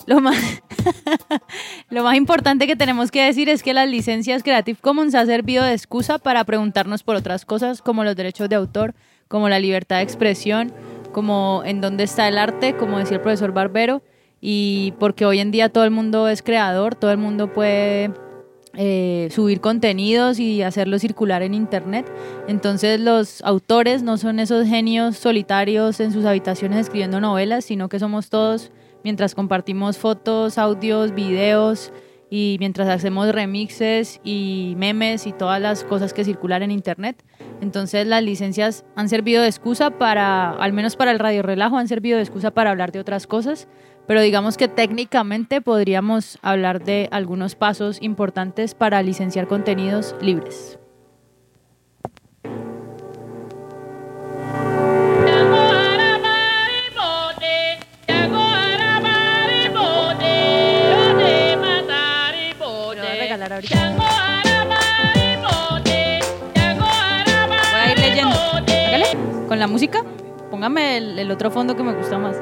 Lo más, lo más importante que tenemos que decir es que las licencias Creative Commons ha servido de excusa para preguntarnos por otras cosas como los derechos de autor, como la libertad de expresión, como en dónde está el arte, como decía el profesor Barbero, y porque hoy en día todo el mundo es creador, todo el mundo puede subir contenidos y hacerlo circular en internet. Entonces los autores no son esos genios solitarios en sus habitaciones escribiendo novelas, sino que somos todos mientras compartimos fotos, audios, videos y mientras hacemos remixes y memes y todas las cosas que circulan en internet. Entonces las licencias han servido de excusa para, al menos para el Radio Relajo, han servido de excusa para hablar de otras cosas, pero digamos que técnicamente podríamos hablar de algunos pasos importantes para licenciar contenidos libres. Voy a ir leyendo. Hágale, con la música. Póngame el otro fondo que me gusta más.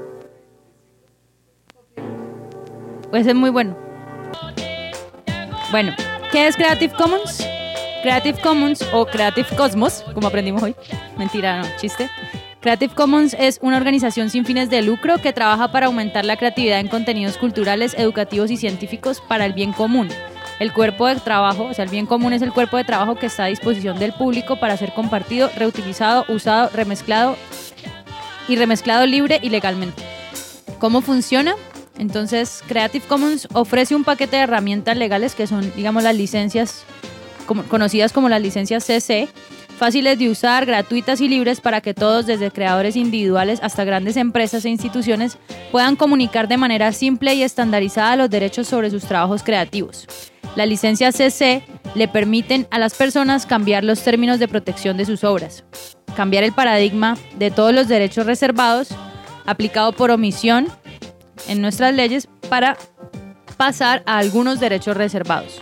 Pues es muy bueno. Bueno, ¿qué es Creative Commons? Creative Commons o Creative Cosmos, como aprendimos hoy. Mentira, no, chiste. Creative Commons es una organización sin fines de lucro que trabaja para aumentar la creatividad en contenidos culturales, educativos y científicos para el bien común. El cuerpo de trabajo, o sea, el bien común es el cuerpo de trabajo que está a disposición del público para ser compartido, reutilizado, usado, remezclado libre y legalmente. ¿Cómo funciona? Entonces, Creative Commons ofrece un paquete de herramientas legales que son, digamos, las licencias conocidas como las licencias CC, fáciles de usar, gratuitas y libres para que todos, desde creadores individuales hasta grandes empresas e instituciones, puedan comunicar de manera simple y estandarizada los derechos sobre sus trabajos creativos. Las licencias CC le permiten a las personas cambiar los términos de protección de sus obras, cambiar el paradigma de todos los derechos reservados aplicado por omisión en nuestras leyes para pasar a algunos derechos reservados.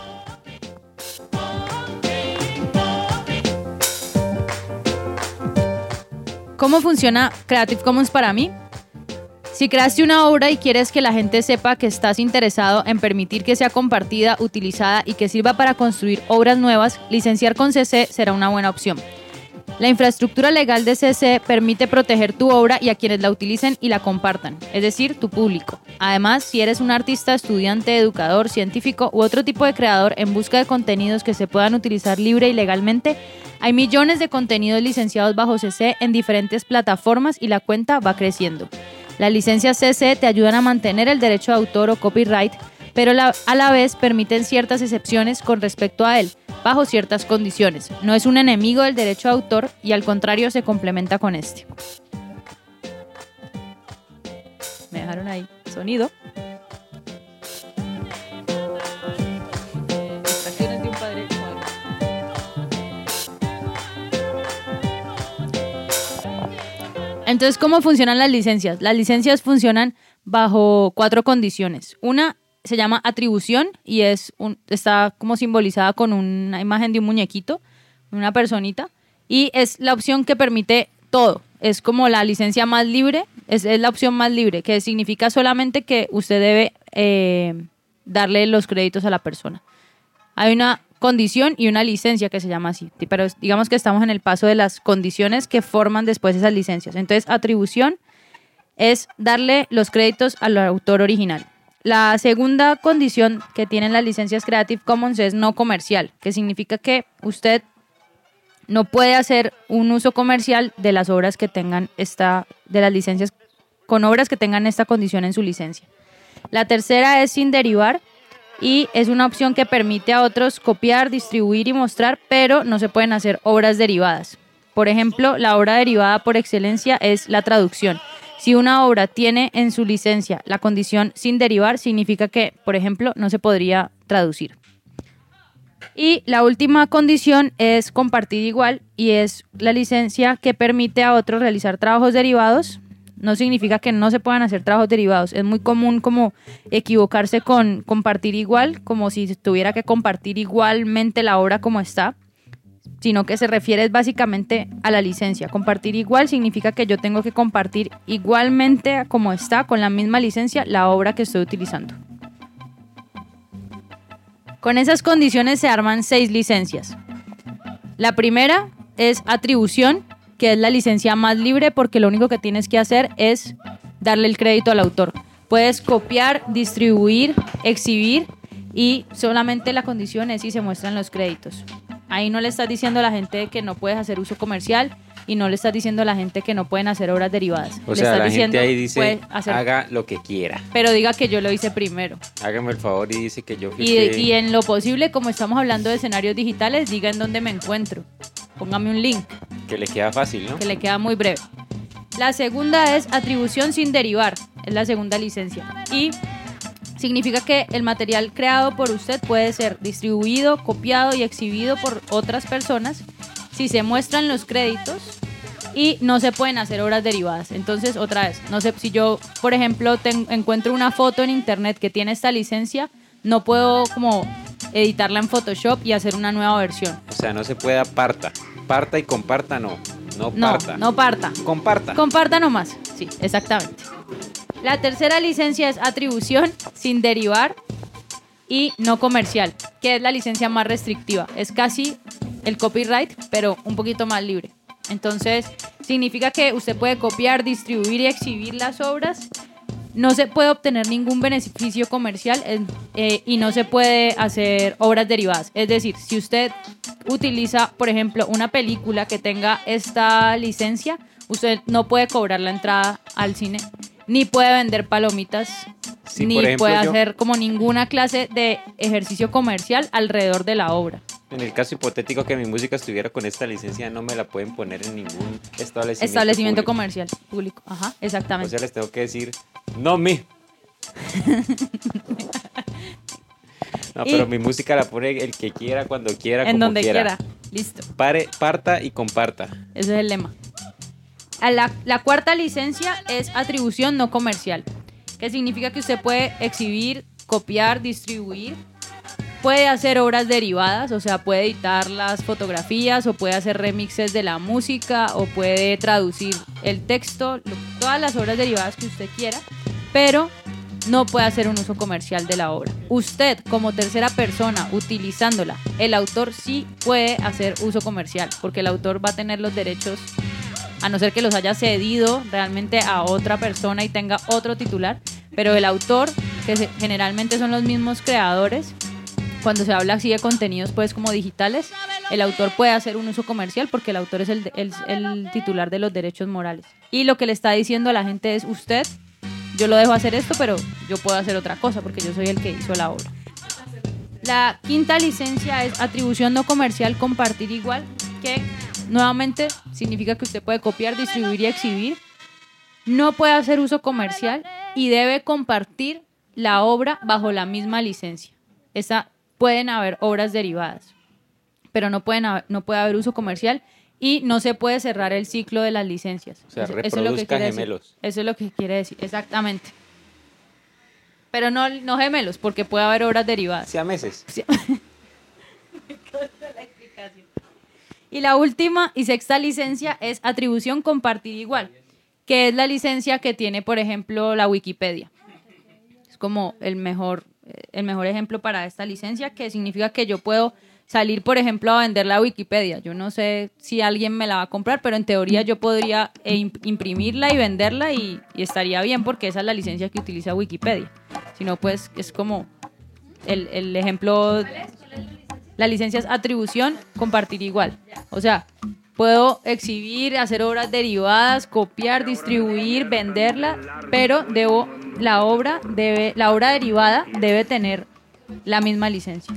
¿Cómo funciona Creative Commons para mí? Si creaste una obra y quieres que la gente sepa que estás interesado en permitir que sea compartida, utilizada y que sirva para construir obras nuevas, licenciar con CC será una buena opción. La infraestructura legal de CC permite proteger tu obra y a quienes la utilicen y la compartan, es decir, tu público. Además, si eres un artista, estudiante, educador, científico u otro tipo de creador en busca de contenidos que se puedan utilizar libre y legalmente, hay millones de contenidos licenciados bajo CC en diferentes plataformas y la cuenta va creciendo. Las licencias CC te ayudan a mantener el derecho de autor o copyright, pero a la vez permiten ciertas excepciones con respecto a él, bajo ciertas condiciones. No es un enemigo del derecho de autor y al contrario se complementa con este. Me dejaron ahí sonido. Distracciones de un padre. Entonces, ¿cómo funcionan las licencias? Las licencias funcionan bajo 4 condiciones. Una se llama atribución y está como simbolizada con una imagen de un muñequito, una personita, y es la opción que permite todo. Es como la licencia más libre, es la opción más libre, que significa solamente que usted debe darle los créditos a la persona. Hay una condición y una licencia que se llama así, pero digamos que estamos en el paso de las condiciones que forman después esas licencias. Entonces, atribución es darle los créditos al autor original. La segunda condición que tienen las licencias Creative Commons es no comercial, que significa que usted no puede hacer un uso comercial de las obras que tengan de las licencias con obras que tengan esta condición en su licencia. La tercera es sin derivar y es una opción que permite a otros copiar, distribuir y mostrar, pero no se pueden hacer obras derivadas. Por ejemplo, la obra derivada por excelencia es la traducción. Si una obra tiene en su licencia la condición sin derivar, significa que, por ejemplo, no se podría traducir. Y la última condición es compartir igual y es la licencia que permite a otros realizar trabajos derivados. No significa que no se puedan hacer trabajos derivados. Es muy común como equivocarse con compartir igual, como si tuviera que compartir igualmente la obra como está. sino que se refiere básicamente a la licencia. Compartir igual significa que yo tengo que compartir igualmente como está, con la misma licencia, la obra que estoy utilizando. Con esas condiciones se arman 6 licencias. La primera es atribución, que es la licencia más libre porque lo único que tienes que hacer es darle el crédito al autor. Puedes copiar, distribuir, exhibir y solamente la condición es si se muestran los créditos. Ahí no le estás diciendo a la gente que no puedes hacer uso comercial y no le estás diciendo a la gente que no pueden hacer obras derivadas. O sea, la gente ahí dice, haga lo que quiera. Pero diga que yo lo hice primero. Hágame el favor y dice que yo fui y en lo posible, como estamos hablando de escenarios digitales, diga en dónde me encuentro. Póngame un link. Que le queda fácil, ¿no? Que le queda muy breve. La segunda es atribución sin derivar. Es la segunda licencia. Y significa que el material creado por usted puede ser distribuido, copiado y exhibido por otras personas si se muestran los créditos y no se pueden hacer obras derivadas. Entonces, otra vez, no sé, si yo, por ejemplo, encuentro una foto en internet que tiene esta licencia, no puedo como editarla en Photoshop y hacer una nueva versión. O sea, no se puede aparta y comparta, no. No parta. No parta. Comparta. Comparta nomás. Sí, exactamente. La tercera licencia es atribución sin derivar y no comercial, que es la licencia más restrictiva. Es casi el copyright, pero un poquito más libre. Entonces, significa que usted puede copiar, distribuir y exhibir las obras. No se puede obtener ningún beneficio comercial y no se puede hacer obras derivadas. Es decir, si usted utiliza, por ejemplo, una película que tenga esta licencia, usted no puede cobrar la entrada al cine, ni puede vender palomitas, sí, ni ejemplo, puede hacer como ninguna clase de ejercicio comercial alrededor de la obra. En el caso hipotético que mi música estuviera con esta licencia, no me la pueden poner en ningún establecimiento comercial público. Ajá, exactamente. O sea, les tengo que decir, no me. No, pero mi música la pone el que quiera, cuando quiera, en como donde quiera. Listo. Parta y comparta. Ese es el lema. La cuarta licencia es atribución no comercial, que significa que usted puede exhibir, copiar, distribuir, puede hacer obras derivadas, o sea, puede editar las fotografías o puede hacer remixes de la música o puede traducir el texto, todas las obras derivadas que usted quiera, pero no puede hacer un uso comercial de la obra. Usted, como tercera persona, utilizándola, el autor sí puede hacer uso comercial, porque el autor va a tener los derechos, a no ser que los haya cedido realmente a otra persona y tenga otro titular, pero el autor, que generalmente son los mismos creadores, cuando se habla así de contenidos pues como digitales, el autor puede hacer un uso comercial porque el autor es el titular de los derechos morales. Y lo que le está diciendo a la gente es, usted, yo lo dejo hacer esto, pero yo puedo hacer otra cosa porque yo soy el que hizo la obra. La quinta licencia es atribución no comercial, compartir igual, que nuevamente significa que usted puede copiar, distribuir y exhibir, no puede hacer uso comercial y debe compartir la obra bajo la misma licencia. Pueden haber obras derivadas, pero no puede haber uso comercial y no se puede cerrar el ciclo de las licencias. O sea, reproduzca gemelos. Eso es lo que quiere decir, exactamente. Pero no gemelos, porque puede haber obras derivadas. Siameses. Y la última y sexta licencia es atribución compartir igual, que es la licencia que tiene, por ejemplo, la Wikipedia. Es como el mejor ejemplo para esta licencia, que significa que yo puedo salir, por ejemplo, a vender la Wikipedia. Yo no sé si alguien me la va a comprar, pero en teoría yo podría imprimirla y venderla y estaría bien porque esa es la licencia que utiliza Wikipedia. Si no, pues es como el ejemplo. La licencia es atribución, compartir igual. O sea, puedo exhibir, hacer obras derivadas, copiar, distribuir, venderla, pero la obra derivada debe tener la misma licencia.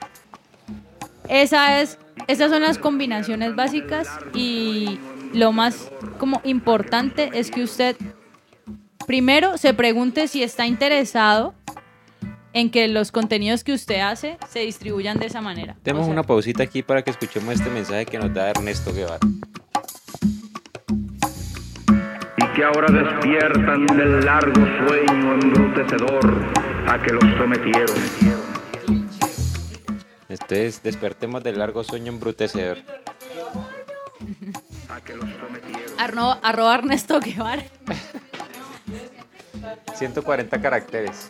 Esas son las combinaciones básicas y lo más como importante es que usted primero se pregunte si está interesado en que los contenidos que usted hace se distribuyan de esa manera. Tenemos una pausita aquí para que escuchemos este mensaje que nos da Ernesto Guevara. Y que ahora despiertan del largo sueño embrutecedor a que los sometieron. Entonces despertemos del largo sueño embrutecedor. Arroba Ernesto Guevara. 140 caracteres.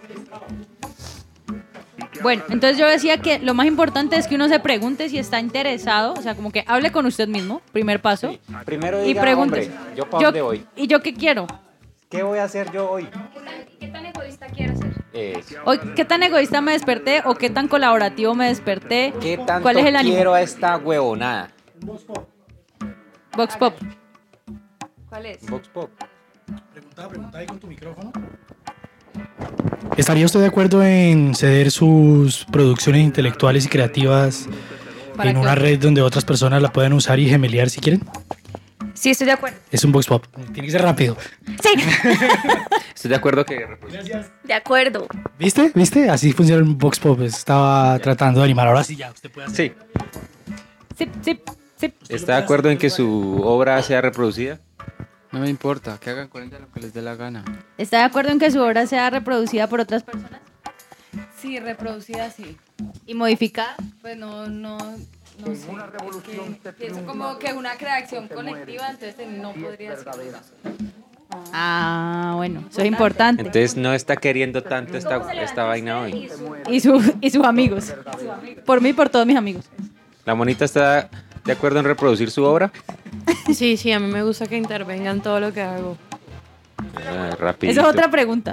Bueno, entonces yo decía que lo más importante es que uno se pregunte si está interesado, o sea, como que hable con usted mismo, primer paso. Sí. Primero Y diga, pregúntese. hombre, ¿yo para dónde voy? ¿Y yo qué quiero? ¿Qué voy a hacer yo hoy? ¿Qué tan egoísta quiero ser? Hoy, ¿qué tan egoísta me desperté o qué tan colaborativo me desperté? ¿Qué tanto ¿Cuál es el ánimo? quiero a esta huevonada? Vox Pop. ¿Cuál es? Vox Pop. Pregunta ahí con tu micrófono. ¿Estaría usted de acuerdo en ceder sus producciones intelectuales y creativas ¿Para en qué? una red donde otras personas la puedan usar y gemelear si quieren? Sí, estoy de acuerdo. Es un vox pop. Tiene que ser rápido. Sí. Estoy de acuerdo que... De acuerdo. ¿Viste? ¿Viste? Así funciona un vox pop. Estaba tratando de animar. Ahora sí ya. Usted puede hacer. Sí. Sí. ¿Está de acuerdo en que su obra sea reproducida? No me importa, que hagan con ella lo que les dé la gana. ¿Está de acuerdo en que su obra sea reproducida por otras personas? Sí, reproducida, sí. ¿Y modificada? Pues no sé. Es que pienso como que una creación colectiva, entonces no podría ser eso. Ah, bueno, eso es importante. Entonces no está queriendo tanto esta vaina hoy. Y sus amigos. Por mí y por todos mis amigos. ¿La monita está de acuerdo en reproducir su obra? Sí, a mí me gusta que intervengan todo lo que hago. Rapidito. Esa es otra pregunta.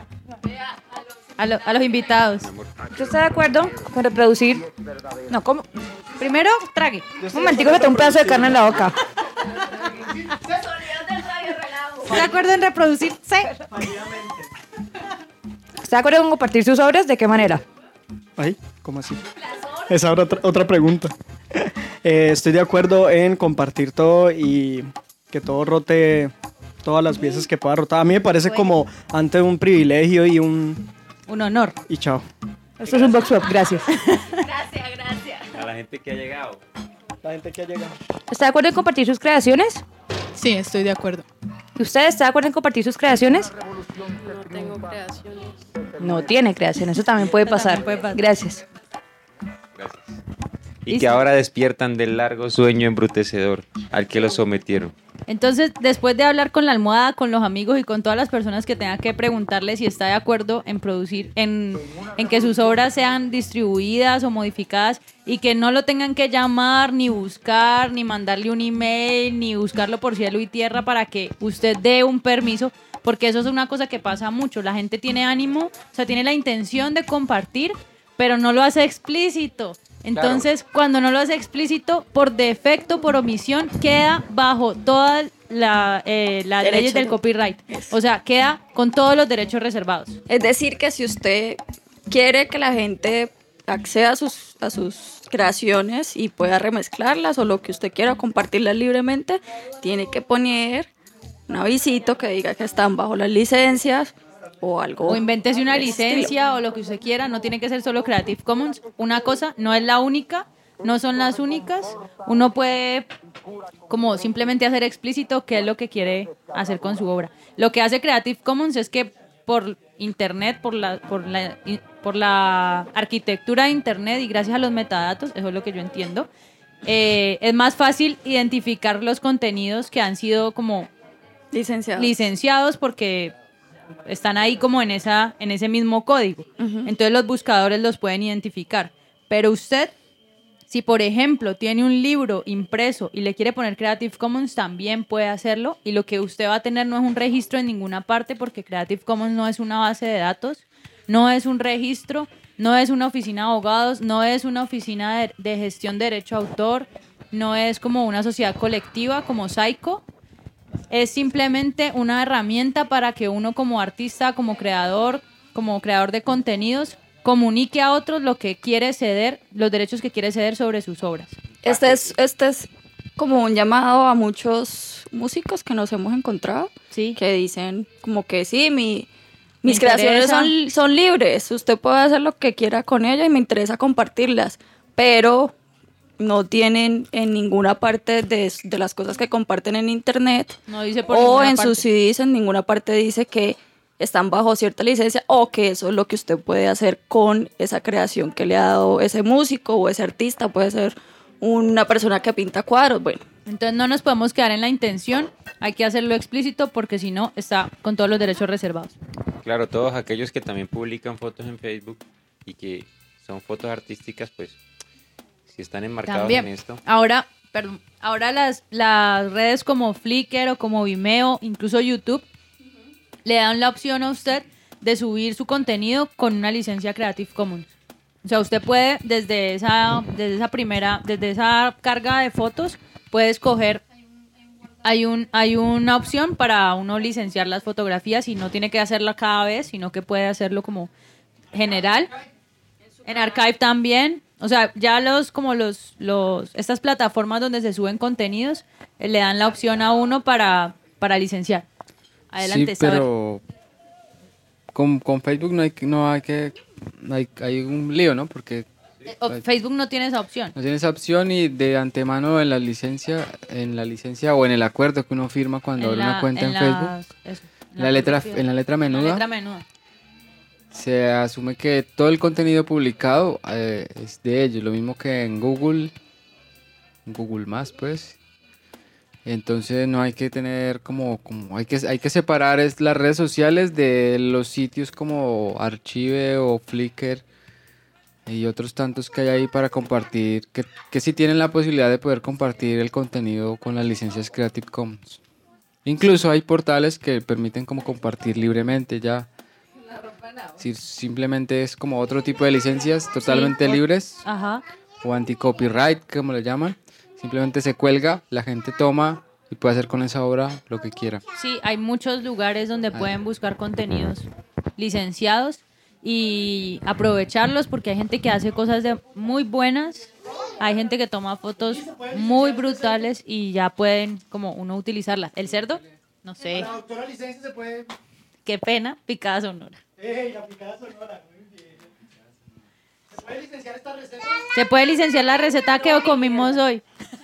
A los invitados. ¿Usted está de acuerdo con reproducir? No, ¿cómo? Primero, trague. Un momentico que tengo un pedazo de carne en la boca. ¿Está de acuerdo en reproducir? Sí. ¿Está de acuerdo con compartir sus obras? ¿De qué manera? Ay, ¿cómo así? Esa era otra pregunta. Estoy de acuerdo en compartir todo y que todo rote todas las veces que pueda rotar. A mí me parece como antes un privilegio y un honor. Y chao. Esto es un box pop, gracias. Gracias. A la gente que ha llegado. ¿Está de acuerdo en compartir sus creaciones? Sí, estoy de acuerdo. ¿Usted está de acuerdo en compartir sus creaciones? No tengo creaciones. No tiene creaciones, eso también puede pasar. Gracias. Gracias. Y que ahora despiertan del largo sueño embrutecedor al que los sometieron. Entonces, después de hablar con la almohada, con los amigos y con todas las personas que tengan que preguntarle si está de acuerdo en producir, en que sus obras sean distribuidas o modificadas y que no lo tengan que llamar, ni buscar, ni mandarle un email, ni buscarlo por cielo y tierra para que usted dé un permiso, porque eso es una cosa que pasa mucho. La gente tiene ánimo, o sea, tiene la intención de compartir, pero no lo hace explícito. Entonces, cuando no lo hace explícito, por defecto, por omisión, queda bajo todas las leyes del copyright. O sea, queda con todos los derechos reservados. Es decir, que si usted quiere que la gente acceda a sus creaciones y pueda remezclarlas o lo que usted quiera, compartirlas libremente, tiene que poner un avisito que diga que están bajo las licencias o algo. O invéntese una del licencia estilo. o lo que usted quiera, no tiene que ser solo Creative Commons. Una cosa no es la única, no son las únicas. Uno puede como simplemente hacer explícito qué es lo que quiere hacer con su obra. Lo que hace Creative Commons es que por internet, por la arquitectura de internet y gracias a los metadatos, eso es lo que yo entiendo, es más fácil identificar los contenidos que han sido como licenciados porque están ahí como en ese mismo código. Entonces los buscadores los pueden identificar. Pero usted, si por ejemplo tiene un libro impreso y le quiere poner Creative Commons, también puede hacerlo. Y lo que usted va a tener no es un registro en ninguna parte, porque Creative Commons no es una base de datos, no es un registro, no es una oficina de abogados, no es una oficina de gestión de derecho a autor, no es como una sociedad colectiva como Psycho. Es simplemente una herramienta para que uno como artista, como creador de contenidos, comunique a otros lo que quiere ceder, los derechos que quiere ceder sobre sus obras. Este es como un llamado a muchos músicos que nos hemos encontrado, que dicen como que sí, mis creaciones son libres, usted puede hacer lo que quiera con ellas y me interesa compartirlas, pero no tienen en ninguna parte de las cosas que comparten en internet no dice por o ninguna en parte. sus CDs, en ninguna parte dice que están bajo cierta licencia o que eso es lo que usted puede hacer con esa creación que le ha dado ese músico o ese artista, puede ser una persona que pinta cuadros, bueno. Entonces no nos podemos quedar en la intención, hay que hacerlo explícito porque si no está con todos los derechos reservados. Claro, todos aquellos que también publican fotos en Facebook y que son fotos artísticas, pues si están enmarcados también. En esto. Ahora las redes como Flickr o como Vimeo, incluso YouTube, le dan la opción a usted de subir su contenido con una licencia Creative Commons. O sea, usted puede desde esa carga de fotos, puede escoger, hay una opción para uno licenciar las fotografías y no tiene que hacerlo cada vez, sino que puede hacerlo como general. En Archive también. O sea, ya estas plataformas donde se suben contenidos le dan la opción a uno para licenciar. Adelante, sí, pero con Facebook hay un lío, ¿no? Porque Facebook no tiene esa opción. No tiene esa opción y de antemano en la licencia o en el acuerdo que uno firma cuando abre una cuenta en Facebook, en la letra menuda. Se asume que todo el contenido publicado es de ellos, lo mismo que en Google Más, pues. Entonces no hay que tener hay que separar las redes sociales de los sitios como Archive o Flickr y otros tantos que hay ahí para compartir, que sí tienen la posibilidad de poder compartir el contenido con las licencias Creative Commons. Incluso hay portales que permiten como compartir libremente ya. Si simplemente es como otro tipo de licencias totalmente libres. Ajá. O anti-copyright, como le llaman. Simplemente se cuelga, la gente toma y puede hacer con esa obra lo que quiera. Sí, hay muchos lugares donde pueden buscar contenidos licenciados y aprovecharlos porque hay gente que hace cosas muy buenas, hay gente que toma fotos muy brutales y ya pueden como uno utilizarlas. ¿El cerdo? No sé. La doctora licencia se puede... Qué pena, picada sonora. La picada sonora, muy bien. ¿Se puede licenciar esta receta? Se puede licenciar la receta que comimos hoy.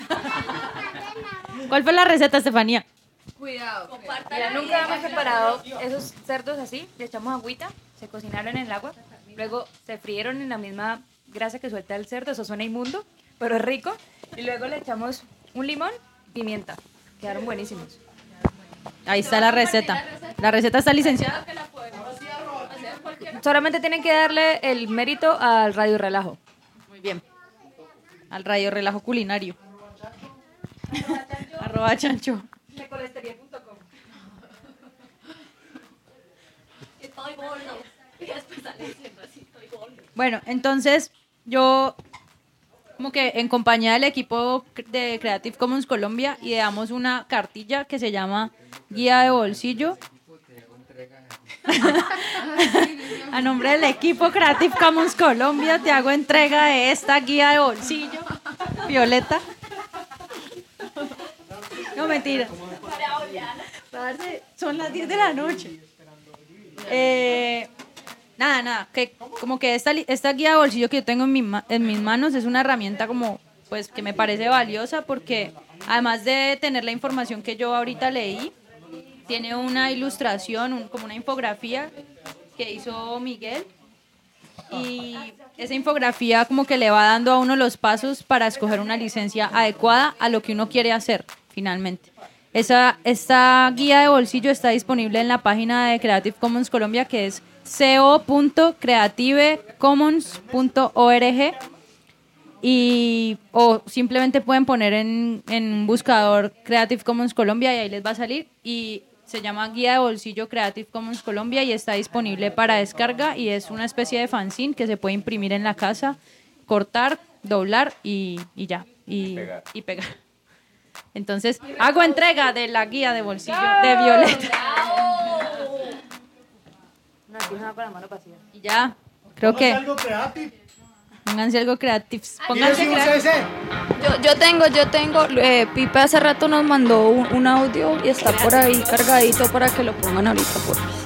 ¿Cuál fue la receta, Estefanía? Cuidado. Mira, nunca hemos preparado esos cerdos así. Le echamos agüita, se cocinaron en el agua, luego se frieron en la misma grasa que suelta el cerdo. Eso suena inmundo, pero es rico. Y luego le echamos un limón, pimienta. Quedaron buenísimos. Ahí está la receta. La receta está licenciada. Solamente tienen que darle el mérito al Radio Relajo. Muy bien. Al Radio Relajo culinario. @chancho. Mecolestería.com. Estoy gordo. Bueno, entonces yo como que en compañía del equipo de Creative Commons Colombia ideamos una cartilla que se llama Guía de Bolsillo. A nombre del equipo Creative Commons Colombia te hago entrega de esta guía de bolsillo violeta. No, mentira. Son las 10 de la noche. Nada, que como que esta guía de bolsillo que yo tengo en mis manos es una herramienta como pues que me parece valiosa porque además de tener la información que yo ahorita leí, tiene una ilustración, como una infografía que hizo Miguel y esa infografía como que le va dando a uno los pasos para escoger una licencia adecuada a lo que uno quiere hacer finalmente. Esta guía de bolsillo está disponible en la página de Creative Commons Colombia que es co.creativecommons.org o simplemente pueden poner en un buscador Creative Commons Colombia y ahí les va a salir y se llama Guía de Bolsillo Creative Commons Colombia y está disponible para descarga y es una especie de fanzine que se puede imprimir en la casa, cortar, doblar y ya, y pegar. Entonces, hago entrega de la guía de bolsillo de Violeta. Y ya, creo que... Pónganse algo creativo. Pónganse creativos. Yo tengo. Pipe hace rato nos mandó un audio y está por ahí cargadito para que lo pongan ahorita, por favor.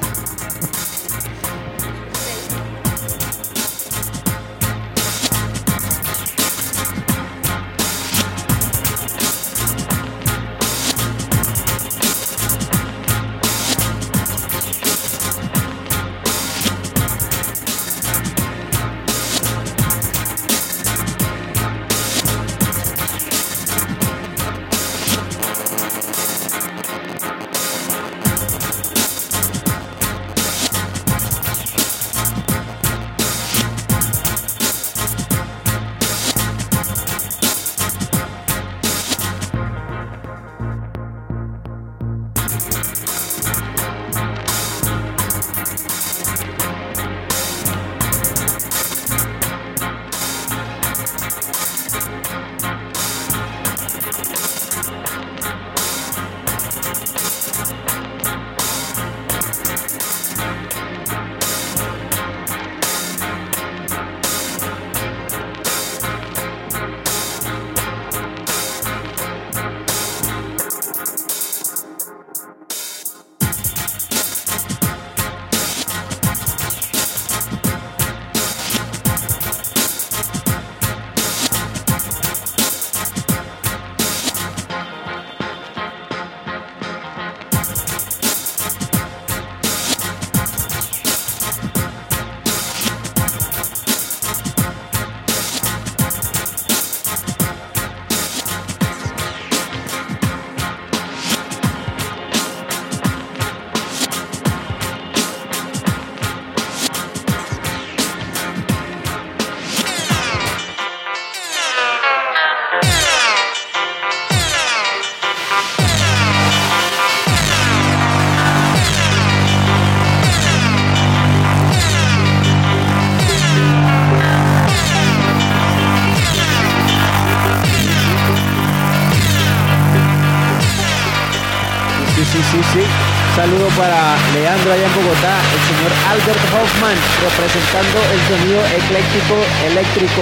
Sí. Saludo para Leandro allá en Bogotá, el señor Albert Hoffman, representando el sonido ecléctico eléctrico.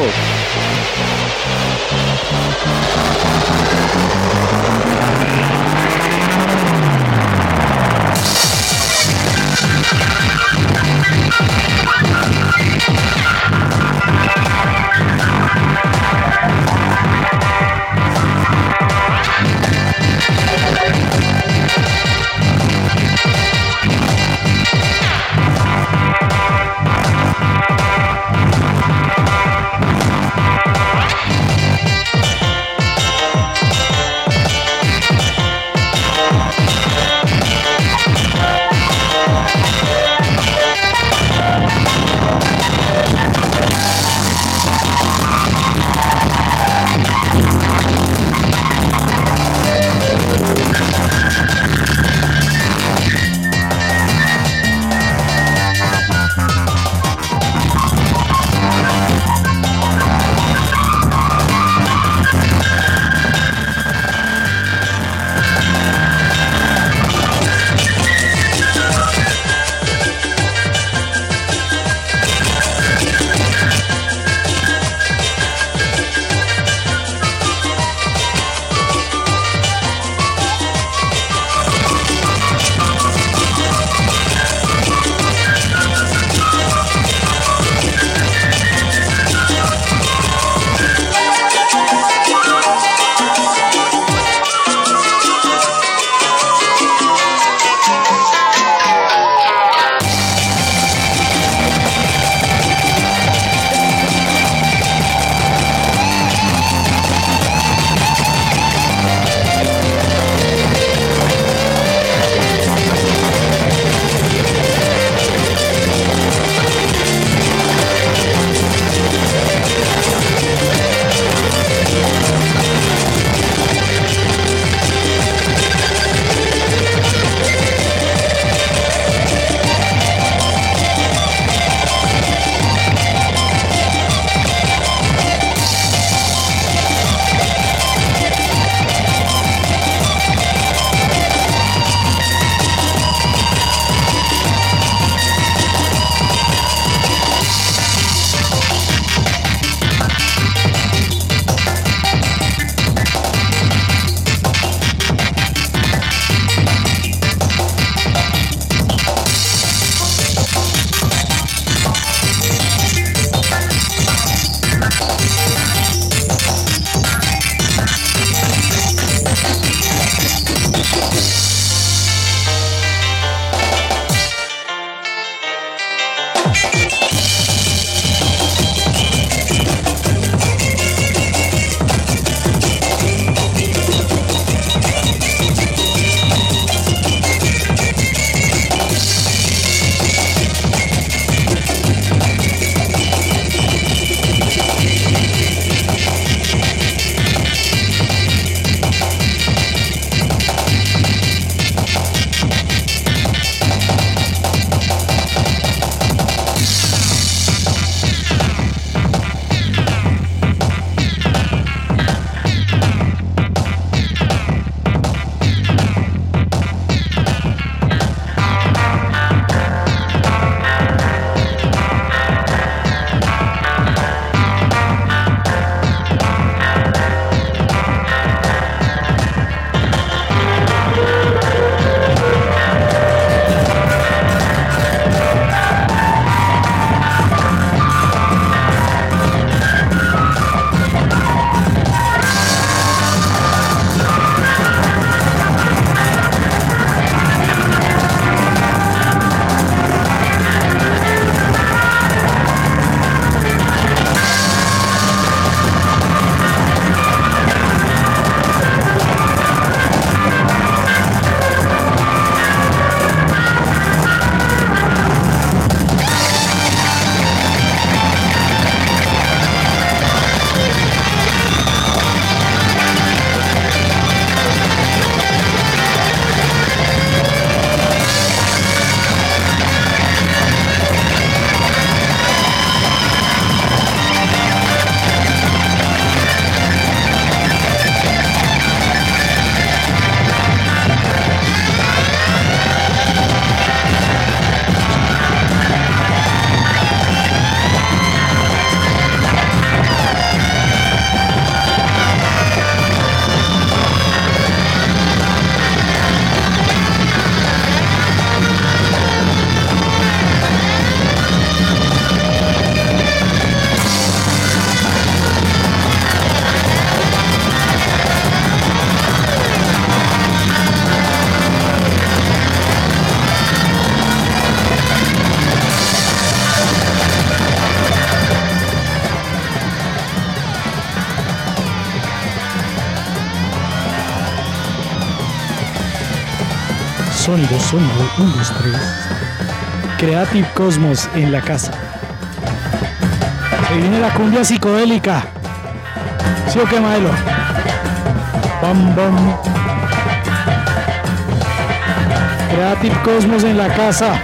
Sonido, 1, 2, 3. Creative Cosmos en la casa. Ahí viene la cumbia psicodélica. ¿Sí o qué, Maelo? Bam, bam. Creative Cosmos en la casa.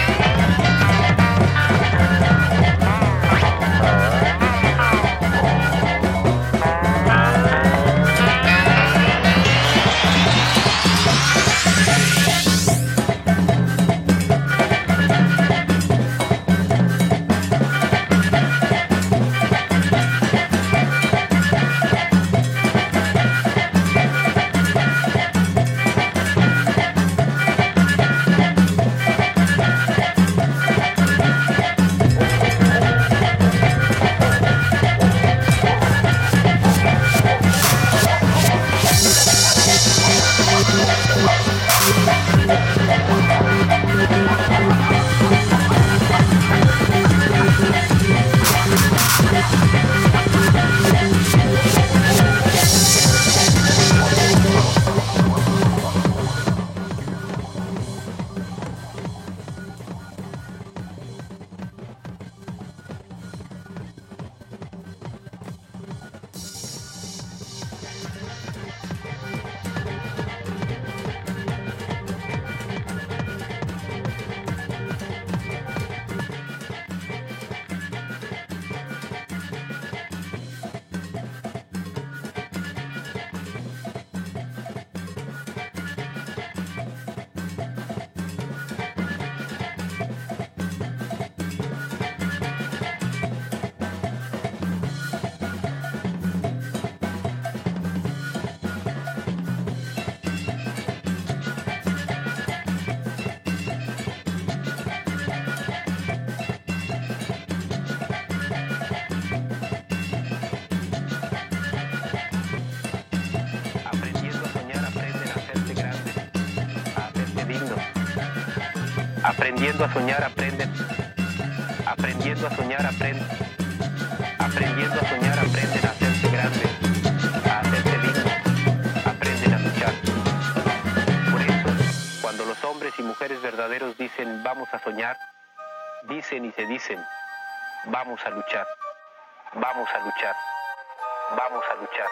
Aprendiendo a soñar, aprenden. Aprendiendo a soñar, aprenden. Aprendiendo a soñar, aprenden a hacerse grandes, a hacerse dignos. Aprenden a luchar. Por eso, cuando los hombres y mujeres verdaderos dicen vamos a soñar, dicen y se dicen vamos a luchar. Vamos a luchar. Vamos a luchar.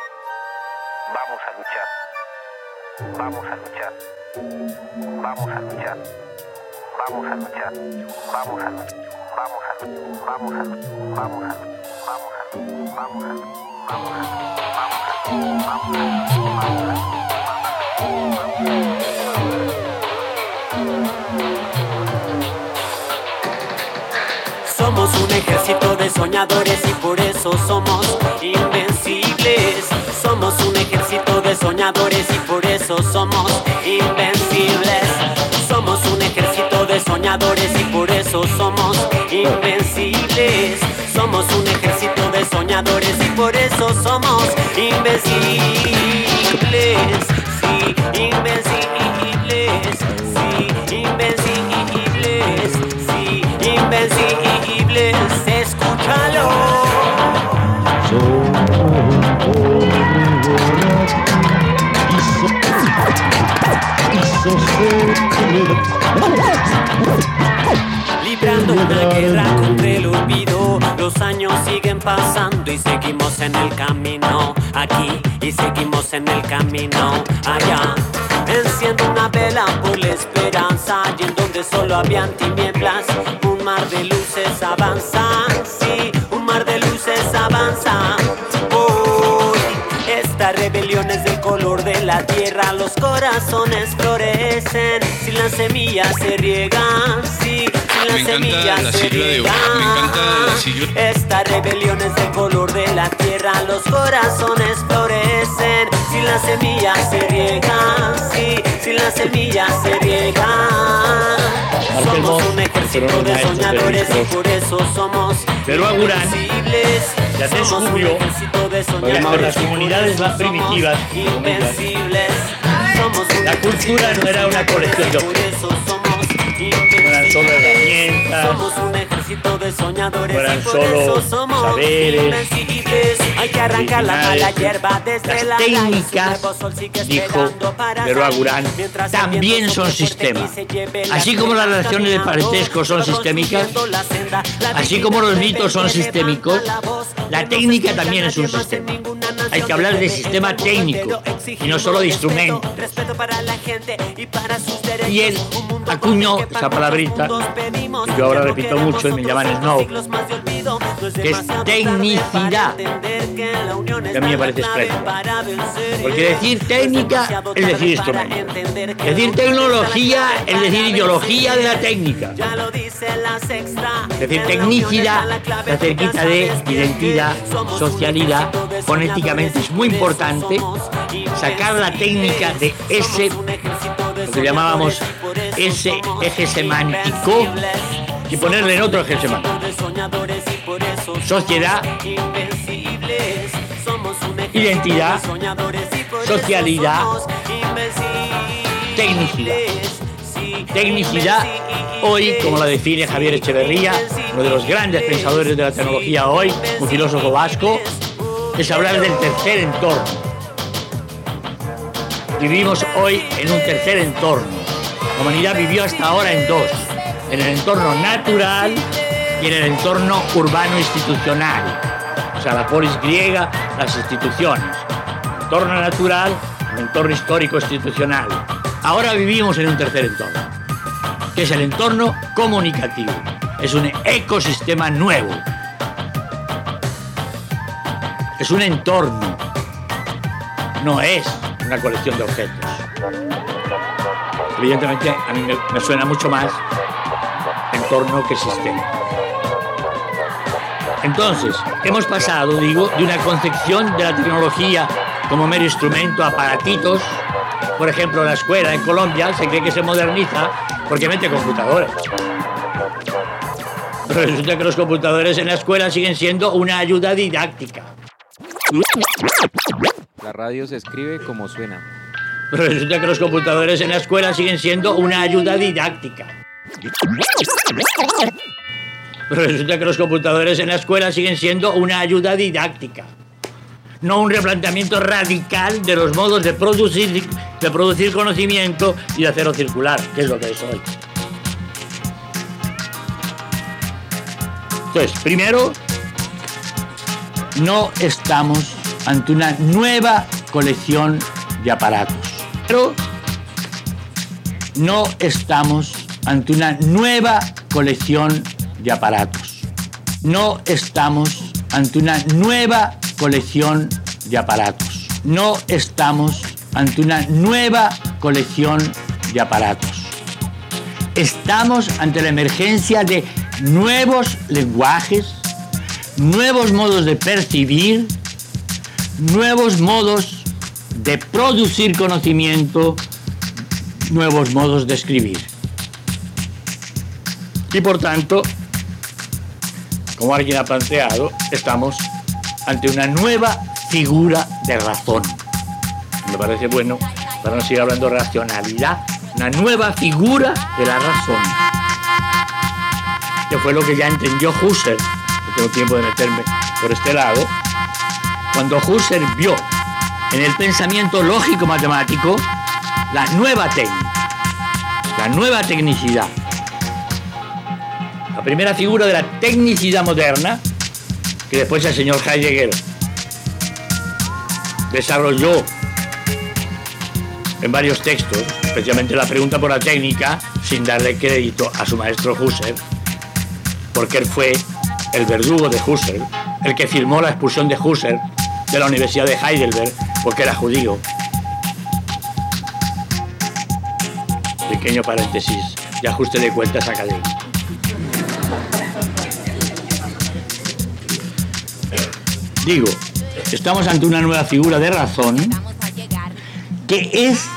Vamos a luchar. Vamos a luchar. Vamos a luchar. Vamos a luchar, vamos a luchar, vamos a luchar, vamos a luchar, vamos a luchar, vamos a luchar, vamos a luchar, vamos a luchar. Somos un ejército de soñadores y por eso somos invencibles. Somos un ejército de soñadores y por eso somos invencibles. Somos un ejército de soñadores y por eso somos invencibles. Somos un ejército de soñadores y por eso somos invencibles. Sí, invencibles. Sí, invencibles. Sí, invencibles. Escúchalo. Librando una guerra contra el olvido. Los años siguen pasando y seguimos en el camino. Aquí y seguimos en el camino. Allá enciendo una vela por la esperanza. Y en donde solo habían tinieblas, un mar de luces avanza. Sí, un mar de luces avanza. Hoy esta rebelión es del color de la tierra. Los corazones florecen si las semillas se riegan. Sí, si las semillas se riegan. Esta rebelión es del color de la tierra. Los corazones florecen si las semillas se riegan. Sí, si las semillas se riegan. Somos un ejército de soñadores y por eso somos invencibles. Somos un ejército de soñadores las comunidades más primitivas, invencibles. La cultura no era una colección de objetos, eran solo herramientas. fueran solo saberes, hay que arrancar la mala hierba desde las técnicas, dijo Leroy Agurán, también son sistemas. Así como las relaciones de parentesco son sistémicas, así como los mitos son sistémicos, la técnica también es un sistema. Hay que hablar de sistema técnico y no solo de instrumento. Y él acuñó esa palabrita, que yo ahora repito mucho y me llaman Snow, que es tecnicidad, que a mí me parece espléndida. Porque decir técnica es decir instrumento. Decir tecnología es decir ideología de la técnica. Decir tecnicidad está cerquita de identidad, socialidad. Fonéticamente es muy importante sacar la técnica de ese, lo que llamábamos ese eje semántico, y ponerle en otro eje semántico. Sociedad, identidad, socialidad, tecnicidad. Tecnicidad, hoy, como la define Javier Echeverría, uno de los grandes pensadores de la tecnología hoy, un filósofo vasco, es hablar del tercer entorno. Vivimos hoy en un tercer entorno. La humanidad vivió hasta ahora en dos: en el entorno natural y en el entorno urbano institucional. O sea, la polis griega, las instituciones. El entorno natural, el entorno histórico institucional. Ahora vivimos en un tercer entorno, que es el entorno comunicativo. Es un ecosistema nuevo. Es un entorno. No es una colección de objetos. Evidentemente, a mí me suena mucho más entorno que sistema. Entonces, hemos pasado, digo, de una concepción de la tecnología como mero instrumento, aparatitos. Por ejemplo, la escuela en Colombia se cree que se moderniza porque mete computadores. Pero resulta que los computadores en la escuela siguen siendo una ayuda didáctica. La radio se escribe como suena. Pero resulta que los computadores en la escuela siguen siendo una ayuda didáctica. Pero resulta que los computadores en la escuela siguen siendo una ayuda didáctica. No un replanteamiento radical de los modos de producir conocimiento y de hacerlo circular, que es lo que es hoy. Entonces, primero, no estamos ante una nueva colección de aparatos. Pero no estamos ante una nueva colección de aparatos. No estamos ante una nueva colección de aparatos. No estamos ante una nueva colección de aparatos. Estamos ante la emergencia de nuevos lenguajes, nuevos modos de percibir, nuevos modos de producir conocimiento, nuevos modos de escribir. Y por tanto, como alguien ha planteado, estamos ante una nueva figura de razón. Me parece bueno, para no seguir hablando de racionalidad, una nueva figura de la razón. Que fue lo que ya entendió Husserl, no tengo tiempo de meterme por este lado, cuando Husserl vio en el pensamiento lógico-matemático la nueva técnica, la nueva tecnicidad. La primera figura de la tecnicidad moderna, que después el señor Heidegger desarrolló en varios textos, especialmente la pregunta por la técnica, sin darle crédito a su maestro Husserl, porque él fue el verdugo de Husserl, el que firmó la expulsión de Husserl de la Universidad de Heidelberg porque era judío. Pequeño paréntesis de ajuste de cuentas académico. Digo, estamos ante una nueva figura de razón que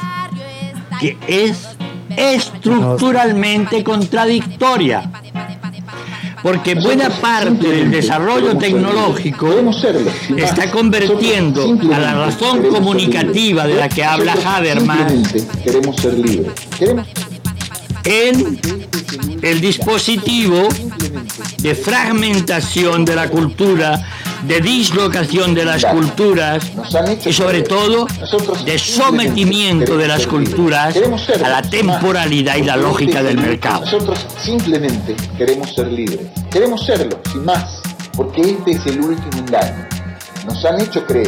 es estructuralmente contradictoria, porque buena parte del desarrollo tecnológico está convirtiendo a la razón comunicativa de la que habla Habermas en el dispositivo de fragmentación de la cultura, de dislocación de las culturas y sobre todo de sometimiento de las culturas a la temporalidad y la lógica del mercado. Nosotros simplemente queremos ser libres, queremos serlo, sin más, porque este es el último engaño. Nos han hecho creer